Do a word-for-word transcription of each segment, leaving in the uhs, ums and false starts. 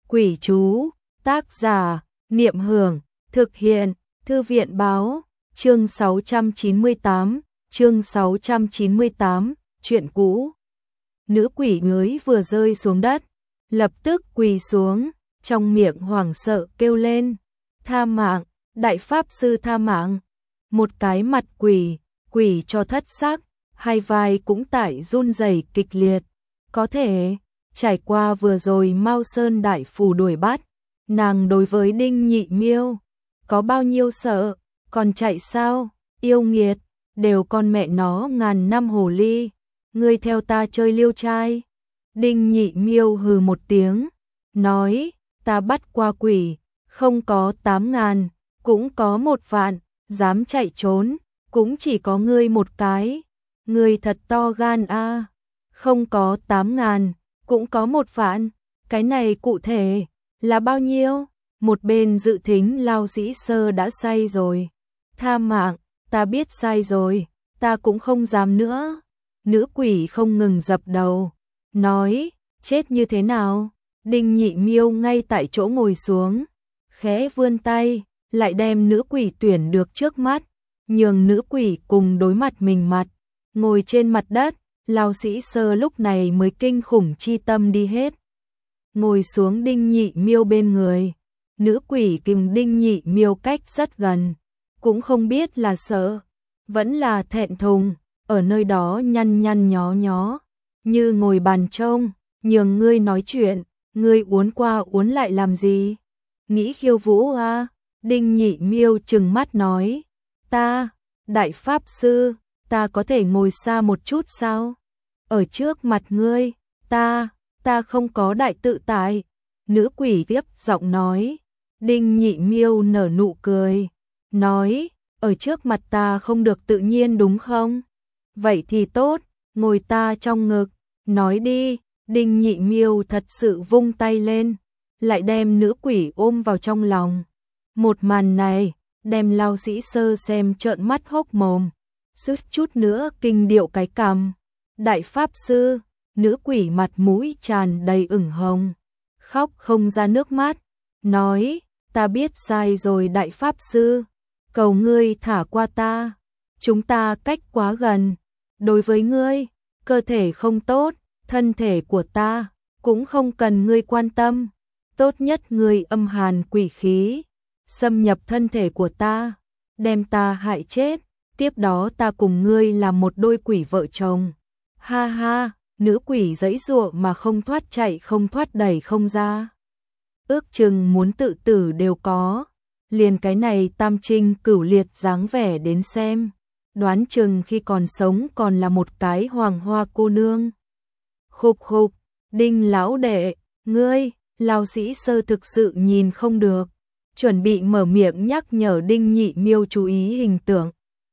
Quỷ chú, tác giả, Niệm Hưởng, thực hiện, Thư viện báo, chương sáu trăm chín mươi tám, chương sáu trăm chín mươi tám, chuyện cũ. Nữ quỷ mới vừa rơi xuống đất, lập tức quỳ xuống, trong miệng hoảng sợ kêu lên, tha mạng, đại pháp sư tha mạng. Một cái mặt quỷ, quỷ cho thất sắc, hai vai cũng tại run rẩy kịch liệt. Có thể, trải qua vừa rồi Mao Sơn đại phù đuổi bắt, nàng đối với Đinh Nhị Miêu có bao nhiêu sợ, còn chạy sao, yêu nghiệt, đều con mẹ nó ngàn năm hồ ly, ngươi theo ta chơi liêu trai. Đinh Nhị Miêu hừ một tiếng, nói, ta bắt qua quỷ, không có tám ngàn, cũng có một vạn, dám chạy trốn, cũng chỉ có ngươi một cái, ngươi thật to gan a, không có tám ngàn, cũng có một vạn, cái này cụ thể là bao nhiêu? Một bên dự thính Lao Sĩ Sơ đã say rồi, tha mạng, ta biết sai rồi, ta cũng không dám nữa. Nữ quỷ không ngừng dập đầu, nói, chết như thế nào? Đinh Nhị Miêu ngay tại chỗ ngồi xuống, khẽ vươn tay, lại đem nữ quỷ tuyển được trước mắt, nhường nữ quỷ cùng đối mặt mình mặt, ngồi trên mặt đất. Lao Sĩ Sơ lúc này mới kinh khủng chi tâm đi hết, ngồi xuống Đinh Nhị Miêu bên người. Nữ quỷ kìm Đinh Nhị Miêu cách rất gần, cũng không biết là sợ, vẫn là thẹn thùng, ở nơi đó nhăn nhăn nhó nhó, như ngồi bàn trông, nhường ngươi nói chuyện, ngươi uốn qua uốn lại làm gì? Nghĩ khiêu vũ à? Đinh Nhị Miêu trừng mắt nói, ta, đại pháp sư, ta có thể ngồi xa một chút sao? Ở trước mặt ngươi, ta, ta không có đại tự tại. Nữ quỷ tiếp giọng nói. Đinh Nhị Miêu nở nụ cười, nói, ở trước mặt ta không được tự nhiên đúng không? Vậy thì tốt, ngồi ta trong ngực, nói đi. Đinh Nhị Miêu thật sự vung tay lên, lại đem nữ quỷ ôm vào trong lòng. Một màn này, đem Lao Sĩ Sơ xem trợn mắt hốc mồm, suýt chút nữa kinh điệu cái cằm. Đại pháp sư, nữ quỷ mặt mũi tràn đầy ửng hồng, khóc không ra nước mắt, nói, ta biết sai rồi đại pháp sư, cầu ngươi thả qua ta, chúng ta cách quá gần, đối với ngươi, cơ thể không tốt, thân thể của ta cũng không cần ngươi quan tâm, tốt nhất ngươi âm hàn quỷ khí xâm nhập thân thể của ta, đem ta hại chết, tiếp đó ta cùng ngươi làm một đôi quỷ vợ chồng. Ha ha, nữ quỷ giãy giụa mà không thoát chạy không thoát đẩy không ra. Ước chừng muốn tự tử đều có, liền cái này tam trinh cửu liệt dáng vẻ đến xem, đoán chừng khi còn sống còn là một cái hoàng hoa cô nương. Khục khục, Đinh lão đệ, ngươi, Lao Sĩ Sơ thực sự nhìn không được, chuẩn bị mở miệng nhắc nhở Đinh Nhị Miêu chú ý hình tượng.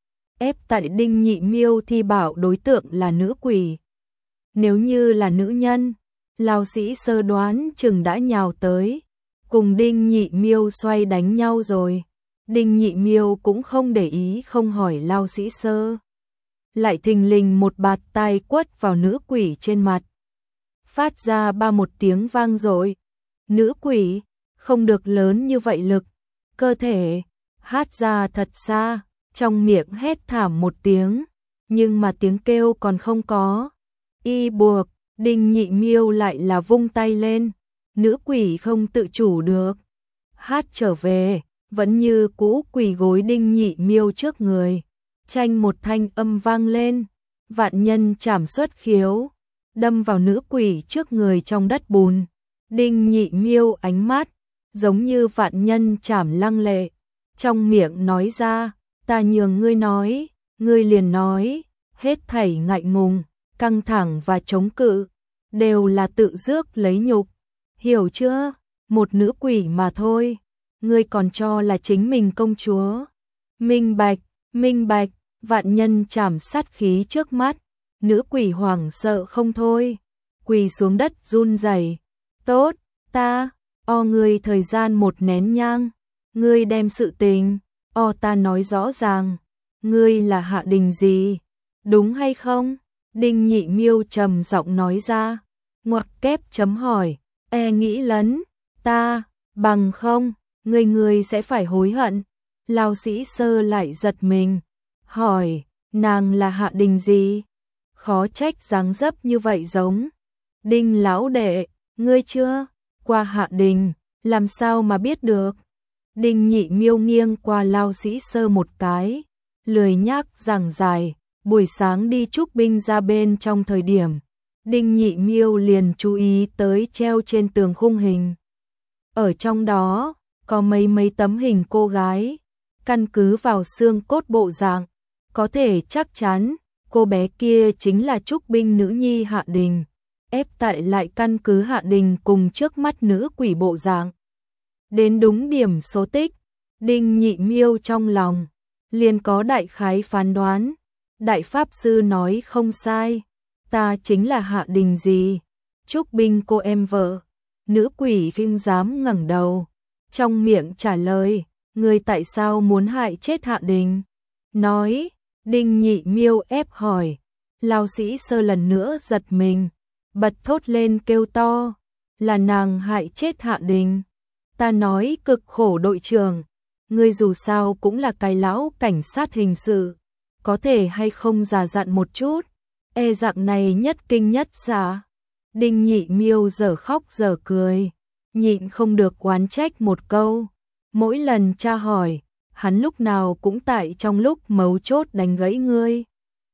Ép tại Đinh Nhị Miêu thi bảo đối tượng là nữ quỷ. Nếu như là nữ nhân, Lao Sĩ Sơ đoán chừng đã nhào tới, cùng Đinh Nhị Miêu xoay đánh nhau rồi. Đinh Nhị Miêu cũng không để ý không hỏi Lao Sĩ Sơ, lại thình lình một bạt tai quất vào nữ quỷ trên mặt, phát ra ba một tiếng vang dội. Nữ quỷ không được lớn như vậy lực, cơ thể hát ra thật xa, trong miệng hét thảm một tiếng, nhưng mà tiếng kêu còn không có. Y buộc, Đinh Nhị Miêu lại là vung tay lên, nữ quỷ không tự chủ được, hát trở về, vẫn như cũ quỳ gối Đinh Nhị Miêu trước người, tranh một thanh âm vang lên, vạn nhân chảm xuất khiếu, đâm vào nữ quỷ trước người trong đất bùn. Đinh Nhị Miêu ánh mắt giống như vạn nhân chảm lăng lệ, trong miệng nói ra, ta nhường ngươi nói, ngươi liền nói, hết thảy ngại ngùng, căng thẳng và chống cự, đều là tự rước lấy nhục, hiểu chưa? Một nữ quỷ mà thôi, ngươi còn cho là chính mình công chúa. Minh bạch, minh bạch, vạn nhân chảm sát khí trước mắt, nữ quỷ hoảng sợ không thôi, quỳ xuống đất run rẩy. Tốt, ta, o ngươi thời gian một nén nhang, ngươi đem sự tình, o ta nói rõ ràng, ngươi là hạ đình gì, đúng hay không? Đinh Nhị Miêu trầm giọng nói ra, ngoặc kép chấm hỏi, e nghĩ lấn, ta, bằng không, người người sẽ phải hối hận. Lão Sĩ Sơ lại giật mình, hỏi, nàng là Hạ Đình gì? Khó trách dáng dấp như vậy giống. Đinh lão đệ, ngươi chưa qua Hạ Đình, làm sao mà biết được? Đinh Nhị Miêu nghiêng qua Lão Sĩ Sơ một cái, lười nhác giảng giải, buổi sáng đi trúc binh ra bên trong thời điểm. Đinh Nhị Miêu liền chú ý tới treo trên tường khung hình. Ở trong đó, có mấy mấy tấm hình cô gái, căn cứ vào xương cốt bộ dạng, có thể chắc chắn, cô bé kia chính là trúc binh nữ nhi Hạ Đình, ép tại lại căn cứ Hạ Đình cùng trước mắt nữ quỷ bộ dạng. Đến đúng điểm số tích, Đinh Nhị Miêu trong lòng, liền có đại khái phán đoán, đại pháp sư nói không sai, ta chính là Hạ Đình gì, trúc binh cô em vợ. Nữ quỷ kinh dám ngẩng đầu, trong miệng trả lời, người tại sao muốn hại chết Hạ Đình? Nói, Đinh Nhị Miêu ép hỏi, Lão Sĩ Sơ lần nữa giật mình, bật thốt lên kêu to, là nàng hại chết Hạ Đình. Ta nói cực khổ đội trưởng, ngươi dù sao cũng là cái lão cảnh sát hình sự, có thể hay không già dặn một chút, e dạng này nhất kinh nhất xạ. Đinh Nhị Miêu giờ khóc giờ cười, nhịn không được oán trách một câu. Mỗi lần cha hỏi, hắn lúc nào cũng tại trong lúc mấu chốt đánh gãy ngươi.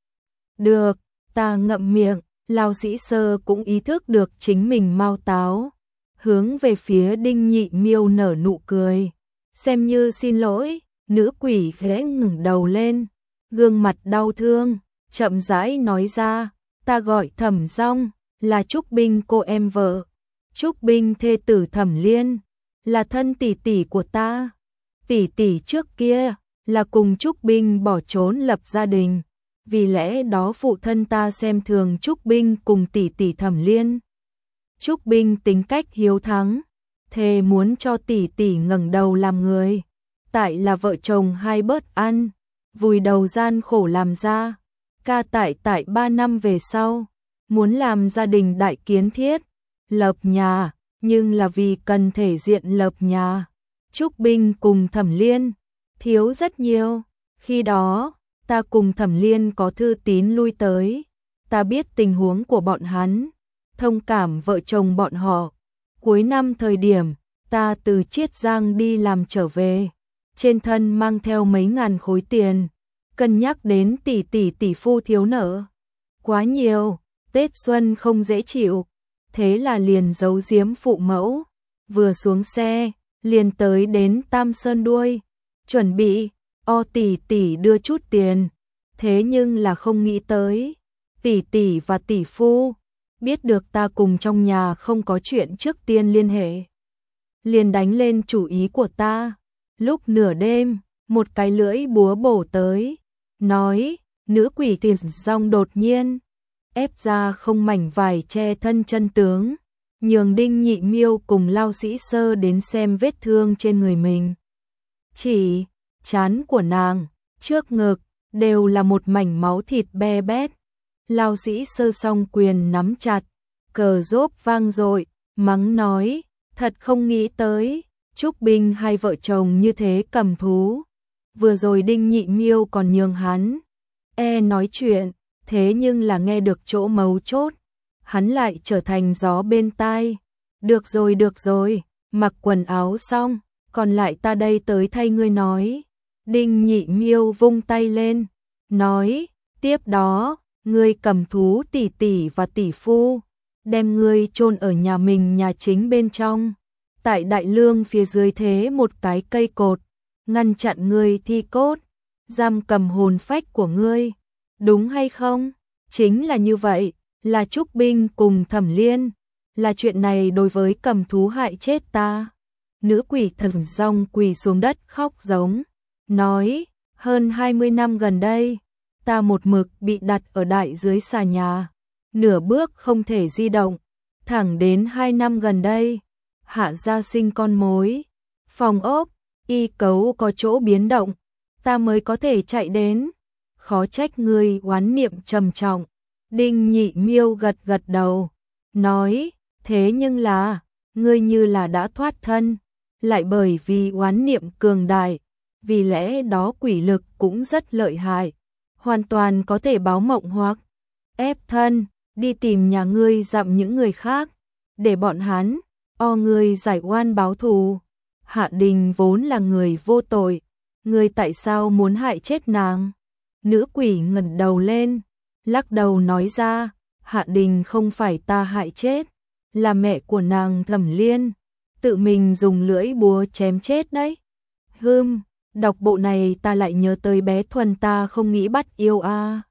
Được, ta ngậm miệng, Lão Sĩ Sơ cũng ý thức được chính mình mau táo. Hướng về phía Đinh Nhị Miêu nở nụ cười. Xem như xin lỗi, nữ quỷ khẽ ngẩng đầu lên, gương mặt đau thương, chậm rãi nói ra, ta gọi Thẩm Dong, là trúc binh cô em vợ. Trúc binh thê tử Thẩm Liên, là thân tỷ tỷ của ta. Tỷ tỷ trước kia, là cùng trúc binh bỏ trốn lập gia đình. Vì lẽ đó phụ thân ta xem thường trúc binh cùng tỷ tỷ Thẩm Liên. Trúc binh tính cách hiếu thắng, thề muốn cho tỷ tỷ ngẩng đầu làm người. Tại là vợ chồng hai bớt ăn, vùi đầu gian khổ làm ra. Ca tại tại ba năm về sau, muốn làm gia đình đại kiến thiết, lập nhà, nhưng là vì cần thể diện lập nhà. Trúc binh cùng Thẩm Liên, thiếu rất nhiều. Khi đó, ta cùng Thẩm Liên có thư tín lui tới. Ta biết tình huống của bọn hắn, thông cảm vợ chồng bọn họ. Cuối năm thời điểm, ta từ Chiết Giang đi làm trở về. Trên thân mang theo mấy ngàn khối tiền. Cân nhắc đến tỷ tỷ tỷ phu thiếu nợ. Quá nhiều, Tết Xuân không dễ chịu. Thế là liền giấu giếm phụ mẫu. Vừa xuống xe, liền tới đến Tam Sơn đuôi. Chuẩn bị, o tỷ tỷ đưa chút tiền. Thế nhưng là không nghĩ tới. Tỷ tỷ và tỷ phu biết được ta cùng trong nhà không có chuyện trước tiên liên hệ. Liền đánh lên chủ ý của ta. Lúc nửa đêm, một cái lưỡi búa bổ tới. Nói, nữ quỷ Tiền Dong đột nhiên ép ra không mảnh vải che thân chân tướng. Nhường Đinh Nhị Miêu cùng Lão Sĩ Sơ đến xem vết thương trên người mình. Chỉ, trán của nàng, trước ngực, đều là một mảnh máu thịt be bét. Lão Sĩ Sơ song quyền nắm chặt, cờ rốp vang dội, mắng nói, thật không nghĩ tới, Trúc binh hai vợ chồng như thế cầm thú. Vừa rồi Đinh Nhị Miêu còn nhường hắn e nói chuyện, thế nhưng là nghe được chỗ mấu chốt, hắn lại trở thành gió bên tai. Được rồi được rồi, mặc quần áo xong, còn lại ta đây tới thay ngươi nói. Đinh Nhị Miêu vung tay lên, nói, tiếp đó, ngươi cầm thú tỷ tỷ và tỷ phu, đem ngươi chôn ở nhà mình nhà chính bên trong. Tại đại lương phía dưới thế một cái cây cột, ngăn chặn ngươi thi cốt, giam cầm hồn phách của ngươi. Đúng hay không? Chính là như vậy, là Trúc binh cùng Thẩm Liên. Là chuyện này đối với cầm thú hại chết ta. Nữ quỷ Thần Dong quỳ xuống đất khóc giống. Nói, hơn hai mươi năm gần đây, ta một mực bị đặt ở đại dưới xà nhà. Nửa bước không thể di động. Thẳng đến hai năm gần đây, Hạ gia sinh con mối. Phòng ốc, y cấu có chỗ biến động, ta mới có thể chạy đến. Khó trách ngươi oán niệm trầm trọng. Đinh Nhị Miêu gật gật đầu, nói, thế nhưng là, ngươi như là đã thoát thân, lại bởi vì oán niệm cường đại, vì lẽ đó quỷ lực cũng rất lợi hại, hoàn toàn có thể báo mộng hoặc ép thân, đi tìm nhà ngươi dặm những người khác, để bọn hắn, o ngươi giải oan báo thù. Hạ Đình vốn là người vô tội, ngươi tại sao muốn hại chết nàng? Nữ quỷ ngẩng đầu lên, lắc đầu nói ra, Hạ Đình không phải ta hại chết, là mẹ của nàng Thẩm Liên, tự mình dùng lưỡi búa chém chết đấy. Hừm, đọc bộ này ta lại nhớ tới bé Thuần ta không nghĩ bắt yêu a. À.